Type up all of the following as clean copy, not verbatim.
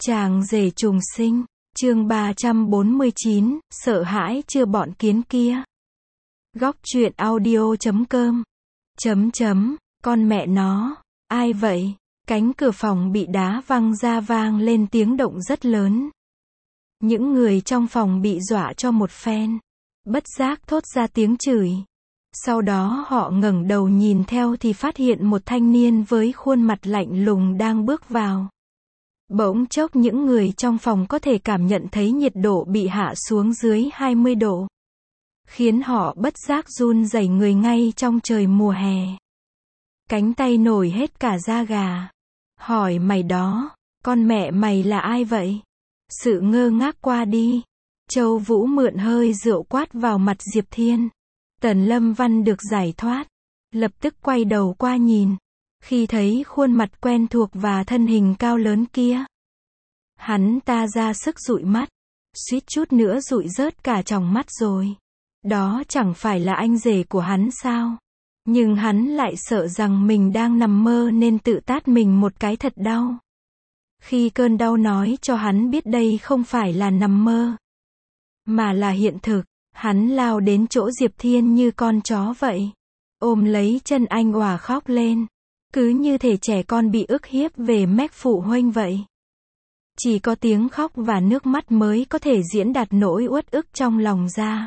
Chàng rể trùng sinh, chương 349, sợ hãi chưa bọn kiến kia. Góc truyện audio.com. Con mẹ nó, ai vậy? Cánh cửa phòng bị đá văng ra vang lên tiếng động rất lớn. Những người trong phòng bị dọa cho một phen, bất giác thốt ra tiếng chửi. Sau đó họ ngẩng đầu nhìn theo thì phát hiện một thanh niên với khuôn mặt lạnh lùng đang bước vào. Bỗng chốc những người trong phòng có thể cảm nhận thấy nhiệt độ bị hạ xuống dưới 20 độ. Khiến họ bất giác run rẩy người ngay trong trời mùa hè. Cánh tay nổi hết cả da gà. Hỏi mày đó, con mẹ mày là ai vậy? Sự ngơ ngác qua đi. Châu Vũ mượn hơi rượu quát vào mặt Diệp Thiên. Tần Lâm Văn được giải thoát. Lập tức quay đầu qua nhìn. Khi thấy khuôn mặt quen thuộc và thân hình cao lớn kia, hắn ta ra sức dụi mắt, suýt chút nữa dụi rớt cả tròng mắt rồi. Đó chẳng phải là anh rể của hắn sao? Nhưng hắn lại sợ rằng mình đang nằm mơ nên tự tát mình một cái thật đau. Khi cơn đau nói cho hắn biết đây không phải là nằm mơ, mà là hiện thực, hắn lao đến chỗ Diệp Thiên như con chó vậy. Ôm lấy chân anh òa khóc lên. Cứ như thể trẻ con bị ức hiếp về mép phụ huynh vậy. Chỉ có tiếng khóc và nước mắt mới có thể diễn đạt nỗi uất ức trong lòng ra.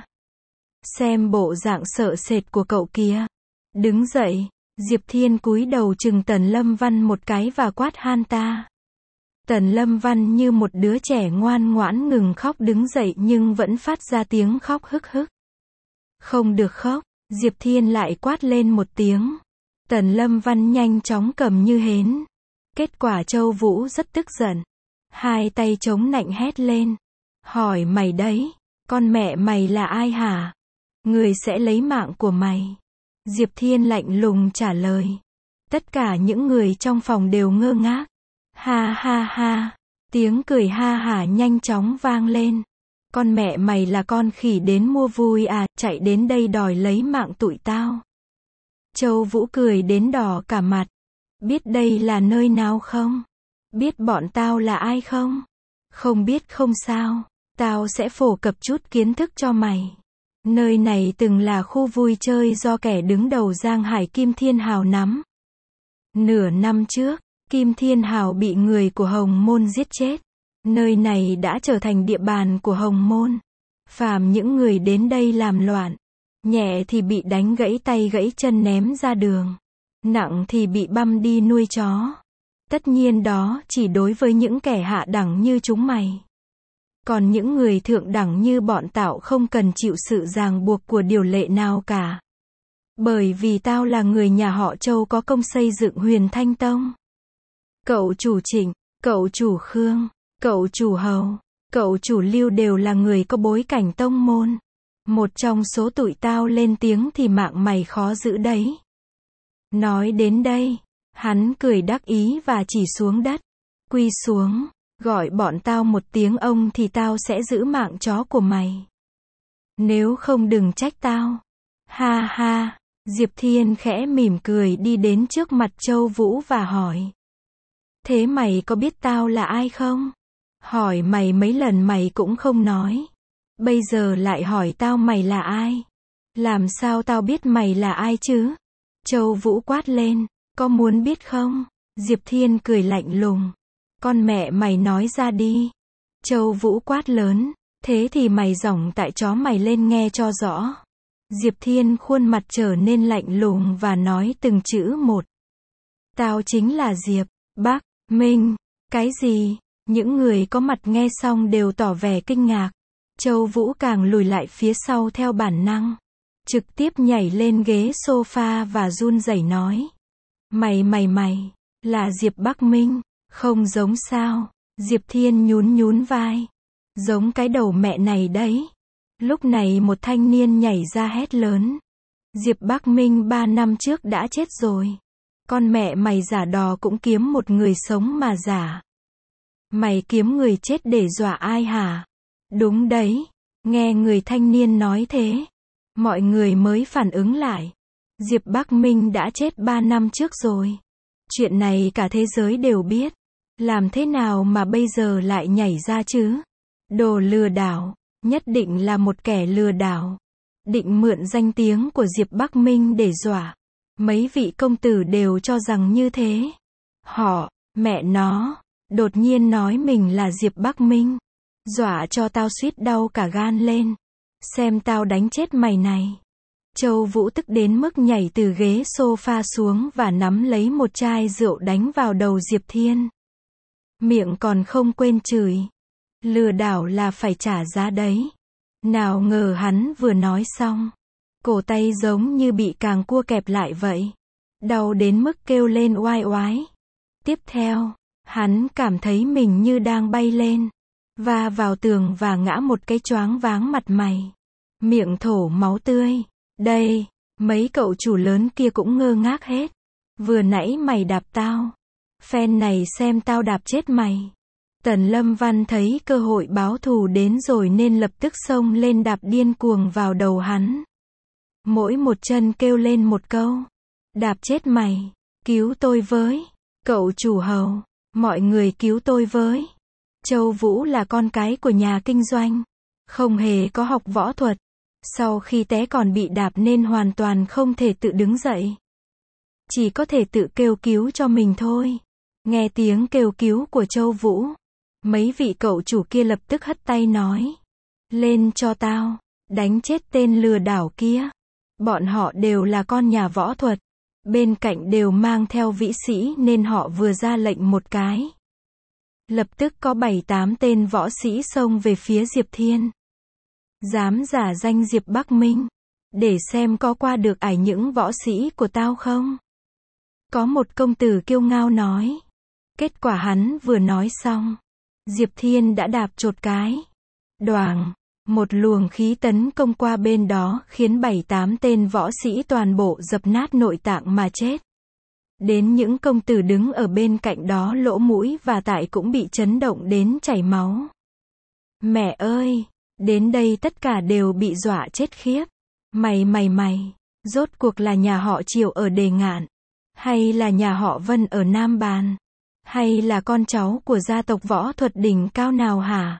Xem bộ dạng sợ sệt của cậu kia. Đứng dậy, Diệp Thiên cúi đầu chừng Tần Lâm Văn một cái và quát han ta. Tần Lâm Văn như một đứa trẻ ngoan ngoãn ngừng khóc đứng dậy nhưng vẫn phát ra tiếng khóc hức hức. Không được khóc, Diệp Thiên lại quát lên một tiếng. Tần Lâm Văn nhanh chóng cầm như hến. Kết quả Châu Vũ rất tức giận. Hai tay chống nạnh hét lên. Hỏi mày đấy, con mẹ mày là ai hả? Người sẽ lấy mạng của mày. Diệp Thiên lạnh lùng trả lời. Tất cả những người trong phòng đều ngơ ngác. Ha ha ha. Tiếng cười ha hả nhanh chóng vang lên. Con mẹ mày là con khỉ đến mua vui à, chạy đến đây đòi lấy mạng tụi tao. Châu Vũ cười đến đỏ cả mặt. Biết đây là nơi nào không? Biết bọn tao là ai không? Không biết không sao. Tao sẽ phổ cập chút kiến thức cho mày. Nơi này từng là khu vui chơi do kẻ đứng đầu Giang Hải Kim Thiên Hào nắm. Nửa năm trước, Kim Thiên Hào bị người của Hồng Môn giết chết. Nơi này đã trở thành địa bàn của Hồng Môn. Phàm những người đến đây làm loạn, nhẹ thì bị đánh gãy tay gãy chân ném ra đường, nặng thì bị băm đi nuôi chó. Tất nhiên đó chỉ đối với những kẻ hạ đẳng như chúng mày. Còn những người thượng đẳng như bọn tao không cần chịu sự ràng buộc của điều lệ nào cả. Bởi vì tao là người nhà họ Châu có công xây dựng Huyền Thanh Tông. Cậu chủ Trịnh, cậu chủ Khương, cậu chủ Hầu, cậu chủ Lưu đều là người có bối cảnh tông môn. Một trong số tụi tao lên tiếng thì mạng mày khó giữ đấy. Nói đến đây, hắn cười đắc ý và chỉ xuống đất. Quy xuống, gọi bọn tao một tiếng ông thì tao sẽ giữ mạng chó của mày. Nếu không đừng trách tao. Ha ha, Diệp Thiên khẽ mỉm cười đi đến trước mặt Châu Vũ và hỏi. Thế mày có biết tao là ai không? Hỏi mày mấy lần mày cũng không nói. Bây giờ lại hỏi tao mày là ai? Làm sao tao biết mày là ai chứ? Châu Vũ quát lên. Có muốn biết không? Diệp Thiên cười lạnh lùng. Con mẹ mày nói ra đi. Châu Vũ quát lớn. Thế thì mày giỏng tại chó mày lên nghe cho rõ. Diệp Thiên khuôn mặt trở nên lạnh lùng và nói từng chữ một. Tao chính là Diệp Bắc Minh. Cái gì? Những người có mặt nghe xong đều tỏ vẻ kinh ngạc. Châu Vũ càng lùi lại phía sau theo bản năng. Trực tiếp nhảy lên ghế sofa và run rẩy nói. Mày, là Diệp Bắc Minh, không giống sao? Diệp Thiên nhún vai. Giống cái đầu mẹ này đấy. Lúc này một thanh niên nhảy ra hét lớn. Diệp Bắc Minh 3 năm trước đã chết rồi. Con mẹ mày giả đò cũng kiếm một người sống mà giả. Mày kiếm người chết để dọa ai hả? Đúng đấy. Nghe người thanh niên nói thế, mọi người mới phản ứng lại. Diệp Bắc Minh đã chết 3 năm trước rồi. Chuyện này cả thế giới đều biết. Làm thế nào mà bây giờ lại nhảy ra chứ? Đồ lừa đảo, nhất định là một kẻ lừa đảo. Định mượn danh tiếng của Diệp Bắc Minh để dọa. Mấy vị công tử đều cho rằng như thế. Họ, mẹ nó, đột nhiên nói mình là Diệp Bắc Minh. Dọa cho tao suýt đau cả gan lên. Xem tao đánh chết mày này. Châu Vũ tức đến mức nhảy từ ghế sofa xuống và nắm lấy một chai rượu đánh vào đầu Diệp Thiên. Miệng còn không quên chửi. Lừa đảo là phải trả giá đấy. Nào ngờ hắn vừa nói xong. Cổ tay giống như bị càng cua kẹp lại vậy. Đau đến mức kêu lên oai oái. Tiếp theo, hắn cảm thấy mình như đang bay lên. Va vào tường và ngã một cái choáng váng mặt mày. Miệng thổ máu tươi. Đây, mấy cậu chủ lớn kia cũng ngơ ngác hết. Vừa nãy mày đạp tao. Phen này xem tao đạp chết mày. Tần Lâm Văn thấy cơ hội báo thù đến rồi nên lập tức xông lên đạp điên cuồng vào đầu hắn. Mỗi một chân kêu lên một câu. Đạp chết mày. Cứu tôi với. Cậu chủ hầu. Mọi người cứu tôi với. Châu Vũ là con cái của nhà kinh doanh. Không hề có học võ thuật. Sau khi té còn bị đạp nên hoàn toàn không thể tự đứng dậy. Chỉ có thể tự kêu cứu cho mình thôi. Nghe tiếng kêu cứu của Châu Vũ. Mấy vị cậu chủ kia lập tức hất tay nói. Lên cho tao. Đánh chết tên lừa đảo kia. Bọn họ đều là con nhà võ thuật. Bên cạnh đều mang theo vĩ sĩ nên họ vừa ra lệnh một cái. Lập tức có 7-8 tên võ sĩ xông về phía Diệp Thiên. Dám giả danh Diệp Bắc Minh. Để xem có qua được ải những võ sĩ của tao không? Có một công tử kiêu ngao nói. Kết quả hắn vừa nói xong. Diệp Thiên đã đạp chột cái. Đoàng. Một luồng khí tấn công qua bên đó khiến 7-8 tên võ sĩ toàn bộ dập nát nội tạng mà chết. Đến những công tử đứng ở bên cạnh đó lỗ mũi và tai cũng bị chấn động đến chảy máu. Mẹ ơi! Đến đây tất cả đều bị dọa chết khiếp. Mày, rốt cuộc là nhà họ Triều ở Đề Ngạn? Hay là nhà họ Vân ở Nam Bàn? Hay là con cháu của gia tộc võ thuật đỉnh cao nào hả?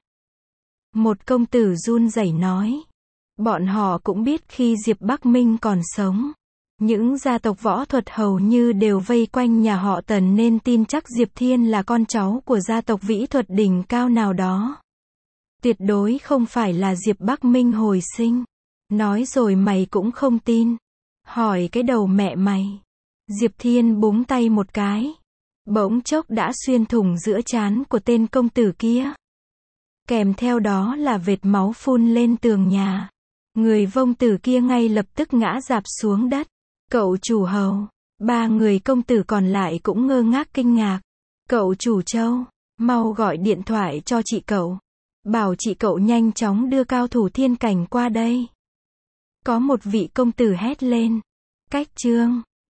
Một công tử run rẩy nói. Bọn họ cũng biết khi Diệp Bắc Minh còn sống. Những gia tộc võ thuật hầu như đều vây quanh nhà họ Tần nên tin chắc Diệp Thiên là con cháu của gia tộc vĩ thuật đỉnh cao nào đó. Tuyệt đối không phải là Diệp Bắc Minh hồi sinh. Nói rồi mày cũng không tin. Hỏi cái đầu mẹ mày. Diệp Thiên búng tay một cái. Bỗng chốc đã xuyên thủng giữa trán của tên công tử kia. Kèm theo đó là vệt máu phun lên tường nhà. Người vông tử kia ngay lập tức ngã rạp xuống đất. Cậu chủ hầu. 3 người công tử còn lại cũng ngơ ngác kinh ngạc. Cậu chủ Châu. Mau gọi điện thoại cho chị cậu. Bảo chị cậu nhanh chóng đưa cao thủ thiên cảnh qua đây. Có một vị công tử hét lên. Cách chương